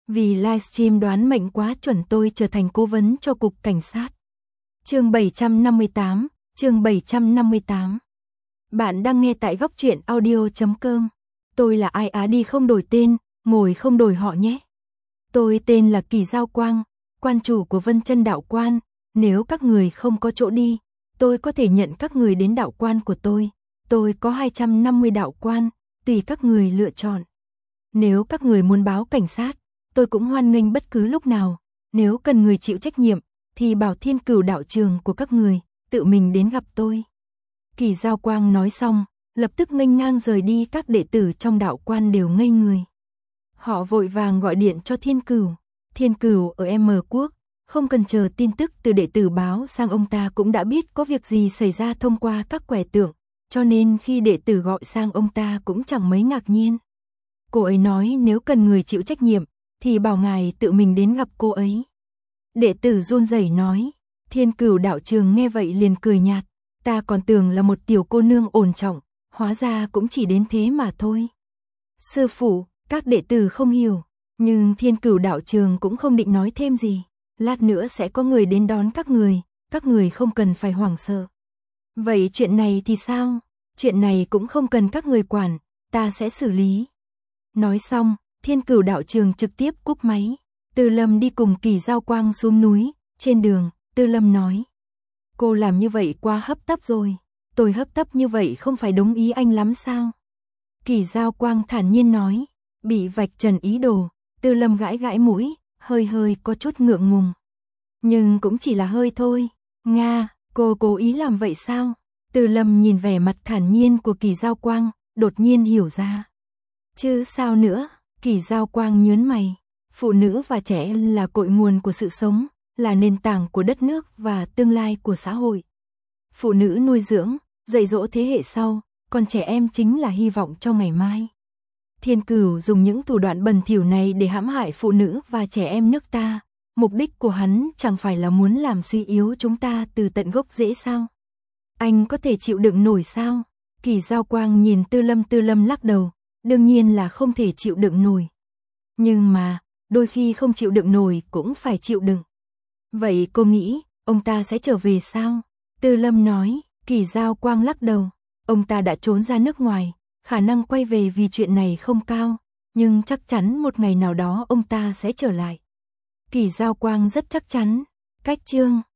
Vì livestream đoán mệnh quá chuẩn tôi trở thành cố vấn cho cục cảnh sát. Chương 758, chương 758. Bạn đang nghe tại góc truyện audio.com. Tôi là ai á đi không đổi tên, ngồi không đổi họ nhé. Tôi tên là Kỳ Giao Quang, quan chủ của Vân Chân Đạo Quan. Nếu các người không có chỗ đi, tôi có thể nhận các người đến đạo quan của tôi. Tôi có 250 đạo quan, tùy các người lựa chọn. Nếu các người muốn báo cảnh sát, tôi cũng hoan nghênh bất cứ lúc nào. Nếu cần người chịu trách nhiệm, thì bảo Thiên Cửu đạo trường của các người tự mình đến gặp tôi. Kỳ Giao Quang nói xong, lập tức nghênh ngang rời đi. Các đệ tử trong đạo quan đều ngây người. Họ vội vàng gọi điện cho Thiên Cửu. Thiên Cửu ở M Quốc, không cần chờ tin tức từ đệ tử báo sang, ông ta cũng đã biết có việc gì xảy ra thông qua các quẻ tượng, cho nên khi đệ tử gọi sang ông ta cũng chẳng mấy ngạc nhiên. Cô ấy nói nếu cần người chịu trách nhiệm, thì bảo ngài tự mình đến gặp cô ấy. Đệ tử run rẩy nói. Thiên Cửu đạo trường nghe vậy liền cười nhạt. Ta còn tưởng là một tiểu cô nương ổn trọng, hóa ra cũng chỉ đến thế mà thôi. Sư phụ, các đệ tử không hiểu, nhưng Thiên Cửu đạo trường cũng không định nói thêm gì. Lát nữa sẽ có người đến đón các người không cần phải hoảng sợ. Vậy chuyện này thì sao? Chuyện này cũng không cần các người quản, ta sẽ xử lý. Nói xong, Thiên Cửu đạo trường trực tiếp cúp máy. Tư Lâm đi cùng Kỳ Giao Quang xuống núi. Trên đường, Tư Lâm nói: cô làm như vậy quá hấp tấp rồi. Tôi hấp tấp như vậy không phải đúng ý anh lắm sao? Kỳ Giao Quang thản nhiên nói. Bị vạch trần ý đồ, Tư Lâm gãi gãi mũi, hơi có chút ngượng ngùng. Nhưng cũng chỉ là hơi thôi. Nga, cô cố ý làm vậy sao? Tư Lâm nhìn vẻ mặt thản nhiên của Kỳ Giao Quang, đột nhiên hiểu ra. Chứ sao nữa? Kỳ Giao Quang nhướng mày. Phụ nữ và trẻ em là cội nguồn của sự sống, là nền tảng của đất nước và tương lai của xã hội. Phụ nữ nuôi dưỡng, dạy dỗ thế hệ sau, còn trẻ em chính là hy vọng cho ngày mai. Thiên Cửu dùng những thủ đoạn bẩn thỉu này để hãm hại phụ nữ và trẻ em nước ta. Mục đích của hắn chẳng phải là muốn làm suy yếu chúng ta từ tận gốc rễ sao? Anh có thể chịu đựng nổi sao? Kỳ Giao Quang nhìn Tư Lâm lắc đầu. Đương nhiên là không thể chịu đựng nổi. Nhưng mà, đôi khi không chịu đựng nổi cũng phải chịu đựng. Vậy cô nghĩ, ông ta sẽ trở về sao? Tư Lâm nói. Kỳ Giao Quang lắc đầu. Ông ta đã trốn ra nước ngoài, khả năng quay về vì chuyện này không cao, nhưng chắc chắn một ngày nào đó ông ta sẽ trở lại. Kỳ Giao Quang rất chắc chắn. Cách chương